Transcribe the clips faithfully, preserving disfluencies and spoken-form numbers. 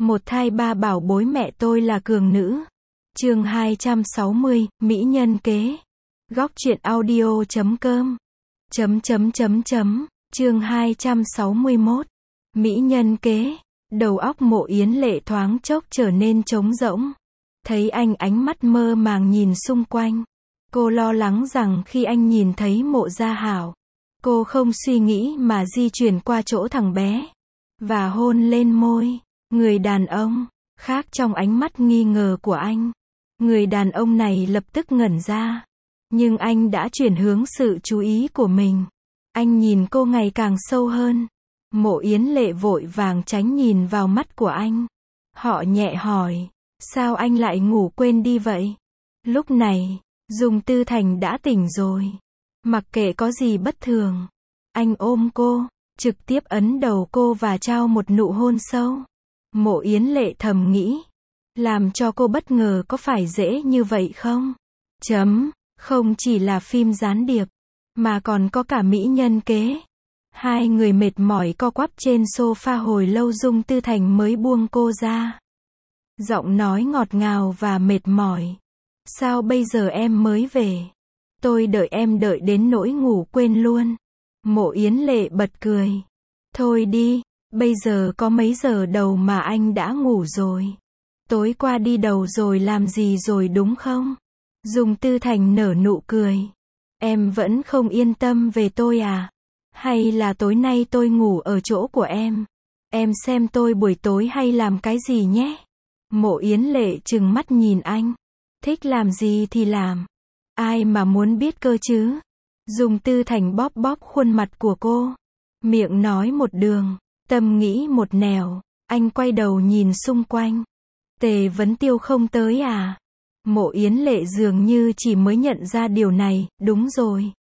Một thai ba bảo bối mẹ tôi là cường nữ. Chương hai trăm sáu mươi, Mỹ nhân kế. Góc truyện audio chấm com. Chấm chấm chấm chấm. Chương hai trăm sáu mươi mốt. Mỹ nhân kế. Đầu óc Mộ Yến Lệ thoáng chốc trở nên trống rỗng. Thấy anh ánh mắt mơ màng nhìn xung quanh. Cô lo lắng rằng khi anh nhìn thấy Mộ Gia Hảo, cô không suy nghĩ mà di chuyển qua chỗ thằng bé và hôn lên môi người đàn ông khác trong ánh mắt nghi ngờ của anh. Người đàn ông này lập tức ngẩn ra, nhưng anh đã chuyển hướng sự chú ý của mình. Anh nhìn cô ngày càng sâu hơn. Mộ Yến Lệ vội vàng tránh nhìn vào mắt của anh. Họ nhẹ hỏi, sao anh lại ngủ quên đi vậy? Lúc này, Dung Tư Thành đã tỉnh rồi. Mặc kệ có gì bất thường, anh ôm cô, trực tiếp ấn đầu cô và trao một nụ hôn sâu. Mộ Yến Lệ thầm nghĩ, làm cho cô bất ngờ có phải dễ như vậy không? Chấm, không chỉ là phim gián điệp, mà còn có cả mỹ nhân kế. Hai người mệt mỏi co quắp trên sofa hồi lâu Dung Tư Thành mới buông cô ra. Giọng nói ngọt ngào và mệt mỏi. Sao bây giờ em mới về? Tôi đợi em đợi đến nỗi ngủ quên luôn. Mộ Yến Lệ bật cười. Thôi đi, bây giờ có mấy giờ đầu mà anh đã ngủ rồi. Tối qua đi đầu rồi làm gì rồi đúng không? Dung Tư Thành nở nụ cười. Em vẫn không yên tâm về tôi à? Hay là tối nay tôi ngủ ở chỗ của em? Em xem tôi buổi tối hay làm cái gì nhé? Mộ Yến Lệ trừng mắt nhìn anh. Thích làm gì thì làm. Ai mà muốn biết cơ chứ? Dung Tư Thành bóp bóp khuôn mặt của cô. Miệng nói một đường, tâm nghĩ một nẻo. Anh quay đầu nhìn xung quanh. Tề Vấn Tiêu không tới à? Mộ Yến Lệ dường như chỉ mới nhận ra điều này. Đúng rồi.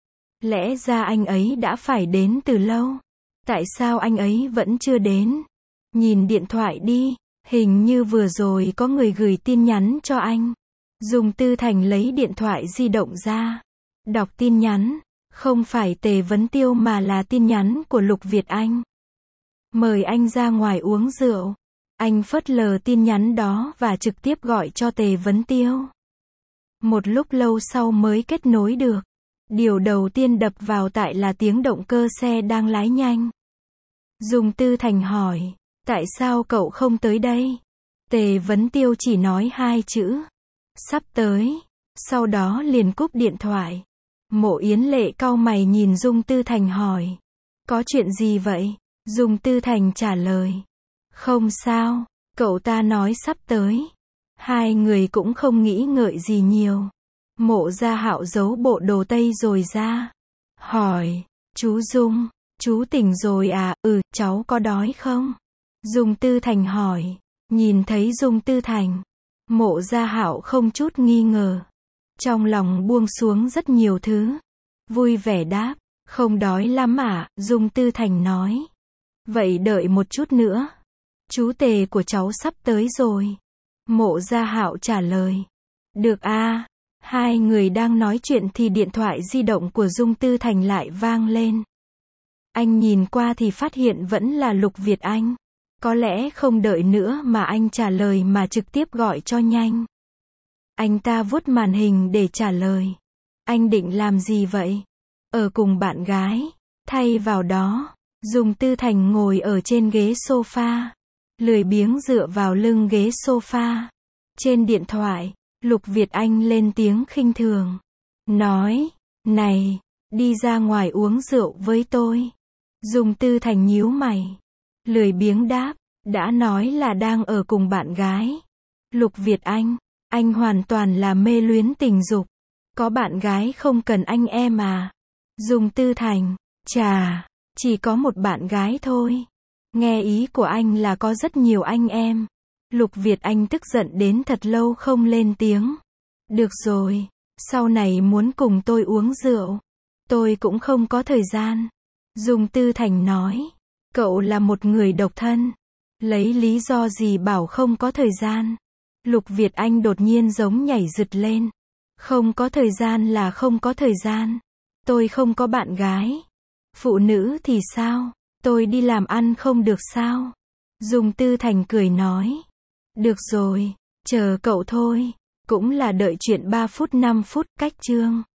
Lẽ ra anh ấy đã phải đến từ lâu. Tại sao anh ấy vẫn chưa đến? Nhìn điện thoại đi. Hình như vừa rồi có người gửi tin nhắn cho anh. Dung Tư Thành lấy điện thoại di động ra. Đọc tin nhắn. Không phải Tề Vấn Tiêu mà là tin nhắn của Lục Việt Anh. Mời anh ra ngoài uống rượu. Anh phớt lờ tin nhắn đó và trực tiếp gọi cho Tề Vấn Tiêu. Một lúc lâu sau mới kết nối được. Điều đầu tiên đập vào tai là tiếng động cơ xe đang lái nhanh. Dung Tư Thành hỏi, tại sao cậu không tới đây? Tề Vấn Tiêu chỉ nói hai chữ, sắp tới. Sau đó liền cúp điện thoại. Mộ Yến Lệ cau mày nhìn Dung Tư Thành hỏi, có chuyện gì vậy? Dung Tư Thành trả lời, không sao, cậu ta nói sắp tới. Hai người cũng không nghĩ ngợi gì nhiều. Mộ Gia Hạo giấu bộ đồ tây rồi ra. Hỏi, chú Dung, chú tỉnh rồi à? Ừ, cháu có đói không? Dung Tư Thành hỏi. Nhìn thấy Dung Tư Thành, Mộ Gia Hạo không chút nghi ngờ. Trong lòng buông xuống rất nhiều thứ. Vui vẻ đáp, không đói lắm à? Dung Tư Thành nói. Vậy đợi một chút nữa. Chú Tề của cháu sắp tới rồi. Mộ Gia Hạo trả lời. Được a. Hai người đang nói chuyện thì điện thoại di động của Dung Tư Thành lại vang lên. Anh nhìn qua thì phát hiện vẫn là Lục Việt Anh. Có lẽ không đợi nữa mà anh trả lời mà trực tiếp gọi cho nhanh. Anh ta vuốt màn hình để trả lời. Anh định làm gì vậy? Ở cùng bạn gái. Thay vào đó, Dung Tư Thành ngồi ở trên ghế sofa. Lười biếng dựa vào lưng ghế sofa. Trên điện thoại, Lục Việt Anh lên tiếng khinh thường. Nói, này, đi ra ngoài uống rượu với tôi. Dung Tư Thành nhíu mày. Lười biếng đáp, đã nói là đang ở cùng bạn gái. Lục Việt Anh, anh hoàn toàn là mê luyến tình dục. Có bạn gái không cần anh em à? Dung Tư Thành, chà, chỉ có một bạn gái thôi. Nghe ý của anh là có rất nhiều anh em. Lục Việt Anh tức giận đến thật lâu không lên tiếng. Được rồi, sau này muốn cùng tôi uống rượu, tôi cũng không có thời gian. Dung Tư Thành nói, cậu là một người độc thân. Lấy lý do gì bảo không có thời gian? Lục Việt Anh đột nhiên giống nhảy giật lên. Không có thời gian là không có thời gian. Tôi không có bạn gái. Phụ nữ thì sao? Tôi đi làm ăn không được sao? Dung Tư Thành cười nói. Được rồi, chờ cậu thôi. Cũng là đợi chuyện ba phút năm phút, cách chương.